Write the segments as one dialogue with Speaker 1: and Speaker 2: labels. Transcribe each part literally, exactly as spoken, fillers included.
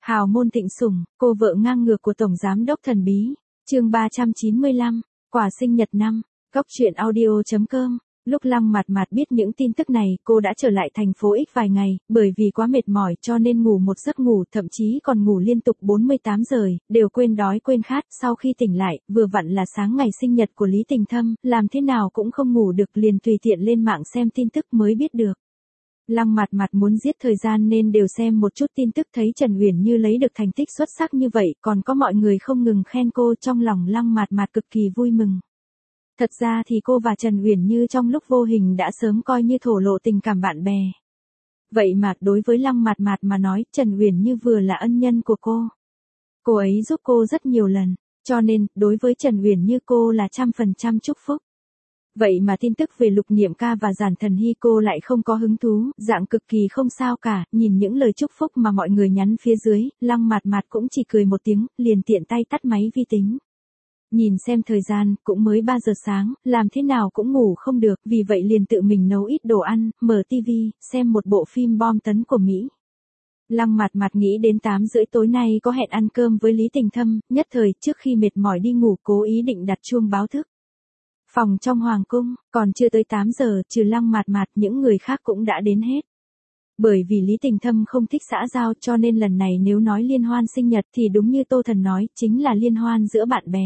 Speaker 1: Hào môn thịnh sủng, cô vợ ngang ngược của Tổng Giám đốc thần bí. Chương ba trăm chín mươi lăm, quà sinh nhật năm. Góc truyện audio chấm com. Lúc Lăng Mạt Mạt biết những tin tức này, cô đã trở lại thành phố X vài ngày, bởi vì quá mệt mỏi cho nên ngủ một giấc ngủ, thậm chí còn ngủ liên tục bốn mươi tám giờ, đều quên đói quên khát. Sau khi tỉnh lại, vừa vặn là sáng ngày sinh nhật của Lý Tình Thâm, làm thế nào cũng không ngủ được, liền tùy tiện lên mạng xem tin tức mới biết được. Lăng Mạt Mạt muốn giết thời gian nên đều xem một chút tin tức, thấy Trần Uyển Như lấy được thành tích xuất sắc như vậy, còn có mọi người không ngừng khen cô, trong lòng Lăng Mạt Mạt cực kỳ vui mừng. Thật ra thì cô và Trần Uyển Như trong lúc vô hình đã sớm coi như thổ lộ tình cảm bạn bè. Vậy mà đối với Lăng Mạt Mạt mà nói, Trần Uyển Như vừa là ân nhân của cô. Cô ấy giúp cô rất nhiều lần, cho nên, đối với Trần Uyển Như cô là trăm phần trăm chúc phúc. Vậy mà tin tức về Lục Niệm Ca và Giản Thần Hy cô lại không có hứng thú, dạng cực kỳ không sao cả, nhìn những lời chúc phúc mà mọi người nhắn phía dưới, Lăng Mạt Mạt cũng chỉ cười một tiếng, liền tiện tay tắt máy vi tính. Nhìn xem thời gian, cũng mới ba giờ sáng, làm thế nào cũng ngủ không được, vì vậy liền tự mình nấu ít đồ ăn, mở tivi, xem một bộ phim bom tấn của Mỹ. Lăng Mạt Mạt nghĩ đến tám rưỡi tối nay có hẹn ăn cơm với Lý Tình Thâm, nhất thời trước khi mệt mỏi đi ngủ cố ý định đặt chuông báo thức. Phòng trong hoàng cung, còn chưa tới tám giờ, trừ Lăng Mạt Mạt những người khác cũng đã đến hết. Bởi vì Lý Tình Thâm không thích xã giao cho nên lần này nếu nói liên hoan sinh nhật thì đúng như Tô Thần nói, chính là liên hoan giữa bạn bè.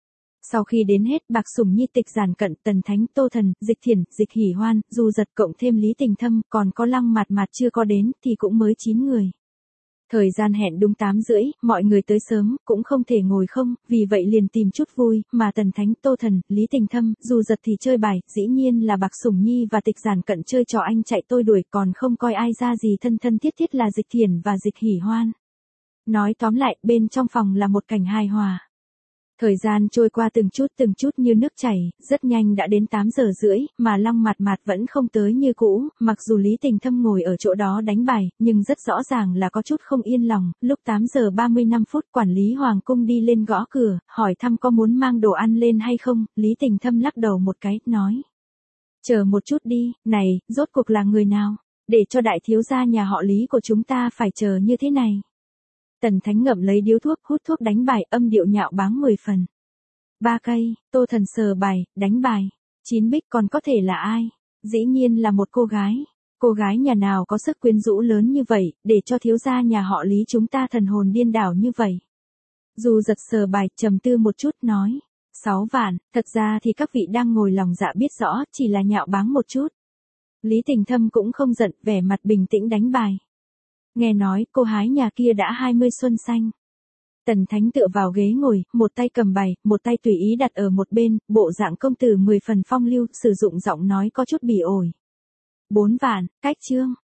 Speaker 1: Sau khi đến hết, Bạc Sủng Nhi, Tịch Giản Cận, Tần Thánh, Tô Thần, Dịch Thiển, Dịch Hỉ Hoan, Du Giật cộng thêm Lý Tình Thâm, còn có Lăng Mạt Mạt chưa có đến thì cũng mới chín người. Thời gian hẹn đúng tám rưỡi, mọi người tới sớm, cũng không thể ngồi không, vì vậy liền tìm chút vui, mà Tần Thánh, Tô Thần, Lý Tình Thâm, Du Giật thì chơi bài, dĩ nhiên là Bạc Sủng Nhi và Tịch Giản Cận chơi trò anh chạy tôi đuổi, còn không coi ai ra gì thân thân thiết thiết là Dịch Thiển và Dịch Hỉ Hoan. Nói tóm lại, bên trong phòng là một cảnh hài hòa. Thời gian trôi qua từng chút từng chút như nước chảy, rất nhanh đã đến tám giờ rưỡi, mà Lăng Mạt Mạt vẫn không tới như cũ, mặc dù Lý Tình Thâm ngồi ở chỗ đó đánh bài, nhưng rất rõ ràng là có chút không yên lòng. Lúc tám giờ ba mươi lăm phút, quản lý hoàng cung đi lên gõ cửa, hỏi thăm có muốn mang đồ ăn lên hay không, Lý Tình Thâm lắc đầu một cái, nói. Chờ một chút đi, này, rốt cuộc là người nào, để cho đại thiếu gia nhà họ Lý của chúng ta phải chờ như thế này. Tần Thánh ngậm lấy điếu thuốc, hút thuốc đánh bài, âm điệu nhạo báng mười phần. Ba cây, Tô Thần sờ bài, đánh bài. Chín bích còn có thể là ai? Dĩ nhiên là một cô gái. Cô gái nhà nào có sức quyến rũ lớn như vậy, để cho thiếu gia nhà họ Lý chúng ta thần hồn điên đảo như vậy. Du Giật sờ bài, trầm tư một chút, nói. Sáu vạn, thật ra thì các vị đang ngồi lòng dạ biết rõ, chỉ là nhạo báng một chút. Lý Tình Thâm cũng không giận, vẻ mặt bình tĩnh đánh bài. Nghe nói, cô hái nhà kia đã hai mươi xuân xanh. Tần Thánh tựa vào ghế ngồi, một tay cầm bài, một tay tùy ý đặt ở một bên, bộ dạng công tử mười phần phong lưu, sử dụng giọng nói có chút bỉ ổi. Bốn vạn, cách chương,